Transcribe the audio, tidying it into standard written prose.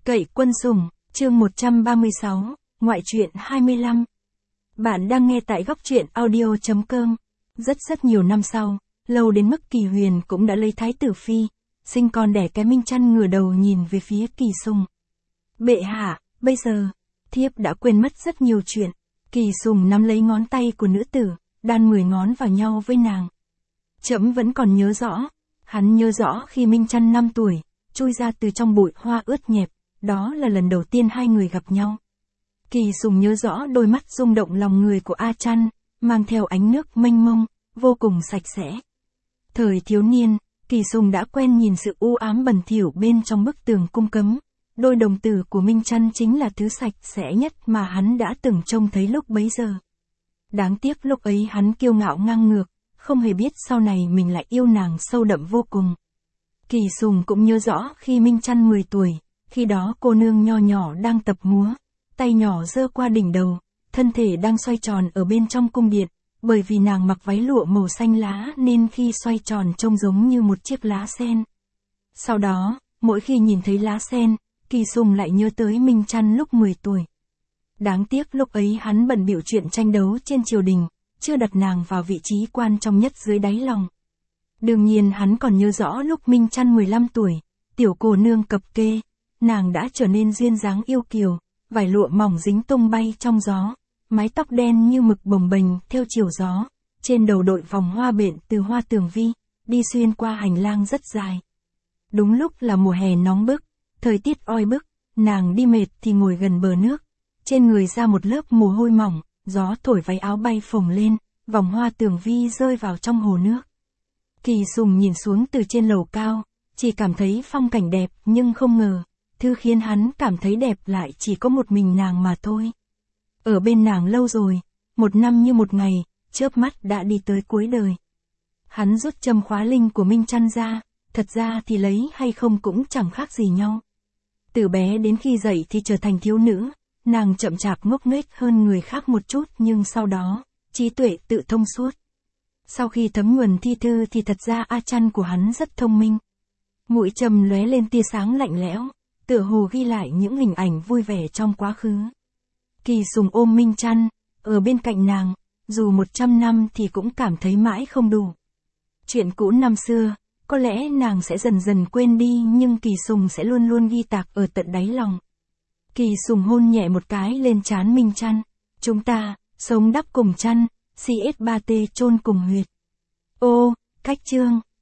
Cậy quân sủng, chương 136, ngoại truyện 25. Bạn đang nghe tại góc truyện audio.com. Rất nhiều năm sau, lâu đến mức Kỳ Huyền cũng đã lấy thái tử phi, sinh con đẻ cái Minh Chăn ngửa đầu nhìn về phía Kỳ Sùng. Bệ hạ, bây giờ, thiếp đã quên mất rất nhiều chuyện. Kỳ Sùng nắm lấy ngón tay của nữ tử, đan 10 ngón vào nhau với nàng. Trẫm vẫn còn nhớ rõ, hắn nhớ rõ khi Minh Chăn 5 tuổi, chui ra từ trong bụi hoa ướt nhẹp, đó là lần đầu tiên hai người gặp nhau. Kỳ Sùng nhớ rõ đôi mắt rung động lòng người của A Chăn, mang theo ánh nước mênh mông, vô cùng sạch sẽ. Thời thiếu niên, Kỳ Sùng đã quen nhìn sự u ám bẩn thỉu bên trong bức tường cung cấm. Đôi đồng tử của Minh Chăn chính là thứ sạch sẽ nhất mà hắn đã từng trông thấy lúc bấy giờ. Đáng tiếc lúc ấy hắn kiêu ngạo ngang ngược, không hề biết sau này mình lại yêu nàng sâu đậm vô cùng. Kỳ Sùng cũng nhớ rõ khi Minh Chăn 10 tuổi, khi đó cô nương nho nhỏ đang tập múa, tay nhỏ giơ qua đỉnh đầu, thân thể đang xoay tròn ở bên trong cung điện, bởi vì nàng mặc váy lụa màu xanh lá nên khi xoay tròn trông giống như một chiếc lá sen. Sau đó, mỗi khi nhìn thấy lá sen, Kỳ Sùng lại nhớ tới Minh Chăn lúc 10 tuổi. Đáng tiếc lúc ấy hắn bận bịu chuyện tranh đấu trên triều đình, chưa đặt nàng vào vị trí quan trọng nhất dưới đáy lòng. Đương nhiên hắn còn nhớ rõ lúc Minh Chăn 15 tuổi, tiểu cô nương cập kê, nàng đã trở nên duyên dáng yêu kiều, vải lụa mỏng dính tung bay trong gió, mái tóc đen như mực bồng bềnh theo chiều gió, trên đầu đội vòng hoa bện từ hoa tường vi, đi xuyên qua hành lang rất dài. Đúng lúc là mùa hè nóng bức, thời tiết oi bức, nàng đi mệt thì ngồi gần bờ nước, trên người ra một lớp mồ hôi mỏng, gió thổi váy áo bay phồng lên, vòng hoa tường vi rơi vào trong hồ nước. Kỳ Sùng nhìn xuống từ trên lầu cao, chỉ cảm thấy phong cảnh đẹp nhưng không ngờ, thứ khiến hắn cảm thấy đẹp lại chỉ có một mình nàng mà thôi. Ở bên nàng lâu rồi, 1 năm như một ngày, chớp mắt đã đi tới cuối đời. Hắn rút châm khóa linh của Minh Chăn ra, thật ra thì lấy hay không cũng chẳng khác gì nhau. Từ bé đến khi dậy thì trở thành thiếu nữ, nàng chậm chạp ngốc nghếch hơn người khác một chút nhưng sau đó, trí tuệ tự thông suốt. Sau khi thấm nhuần thi thư thì thật ra A Chăn của hắn rất thông minh. Mũi châm lóe lên tia sáng lạnh lẽo, tựa hồ ghi lại những hình ảnh vui vẻ trong quá khứ. Kỳ Sùng ôm Minh Chăn, ở bên cạnh nàng, dù 100 năm thì cũng cảm thấy mãi không đủ. Chuyện cũ năm xưa, có lẽ nàng sẽ dần dần quên đi nhưng Kỳ Sùng sẽ luôn luôn ghi tạc ở tận đáy lòng. Kỳ Sùng hôn nhẹ một cái lên trán Minh Chăn. Chúng ta, sống đắp cùng chăn, CS3T chôn cùng huyệt. Ô, cách chương.